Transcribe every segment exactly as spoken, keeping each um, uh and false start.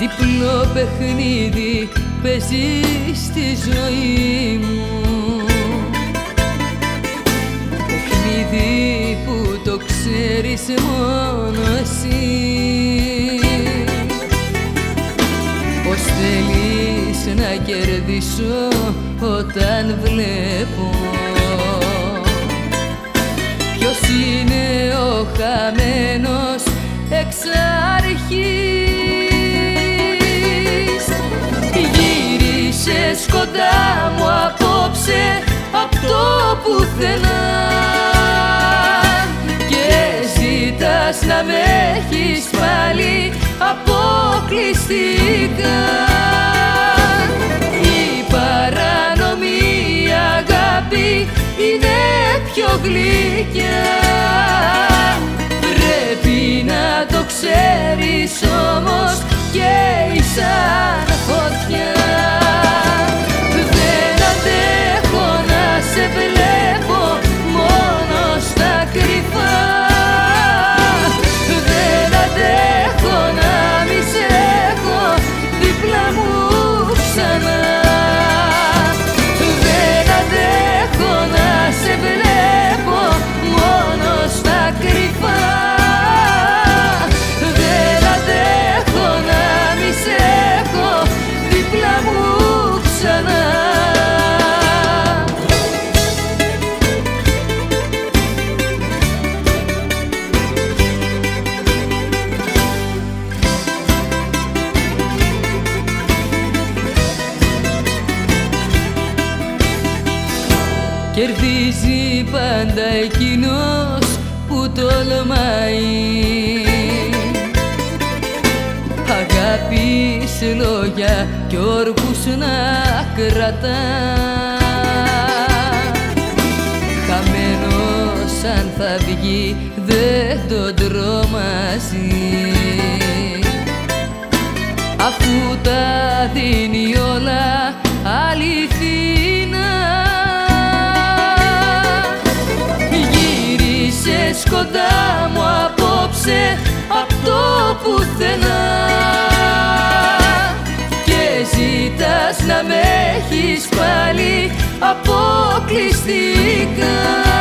διπλό παιχνίδι παίζει στη ζωή μου, παιχνίδι που το ξέρεις μόνο εσύ. Πως θέλεις να κερδίσω όταν βλέπω ποιος είναι ο χαμένος εξ αρχής. Γύρισες κοντά μου απόψε απ' το πουθενά και ζητάς να με έχεις πάλι αποκλειστικά. Η παρανομή αγάπη είναι πιο γλυκιά, πρέπει να το ξέρεις όμως και σαν φωτιά. Δεν αντέχω να σε βλέπω μόνο στα κρυφά, δεν αντέχω να μη σε έχω δίπλα μου ξανά, δεν αντέχω να σε βλέπω μόνο στα κρυφά, δεν αντέχω να μη σε έχω δίπλα μου ξανά. Κερδίζει πάντα εκείνος που τολμάει, αγάπης λόγια κι όρκους να κρατά. Χαμένος αν θα βγει δεν τον τρομάζει, αφού τα δίνει όλα αληθινά. Γύρισες κοντά μου απόψε απ' το πουθενά και ζητάς να με έχεις πάλι αποκλειστικά.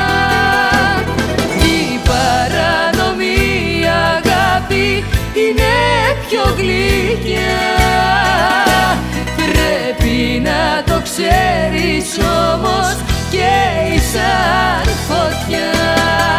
Η παρανομή αγάπη είναι πιο γλυκιά, πρέπει να το ξέρεις όμως και σαν φωτιά.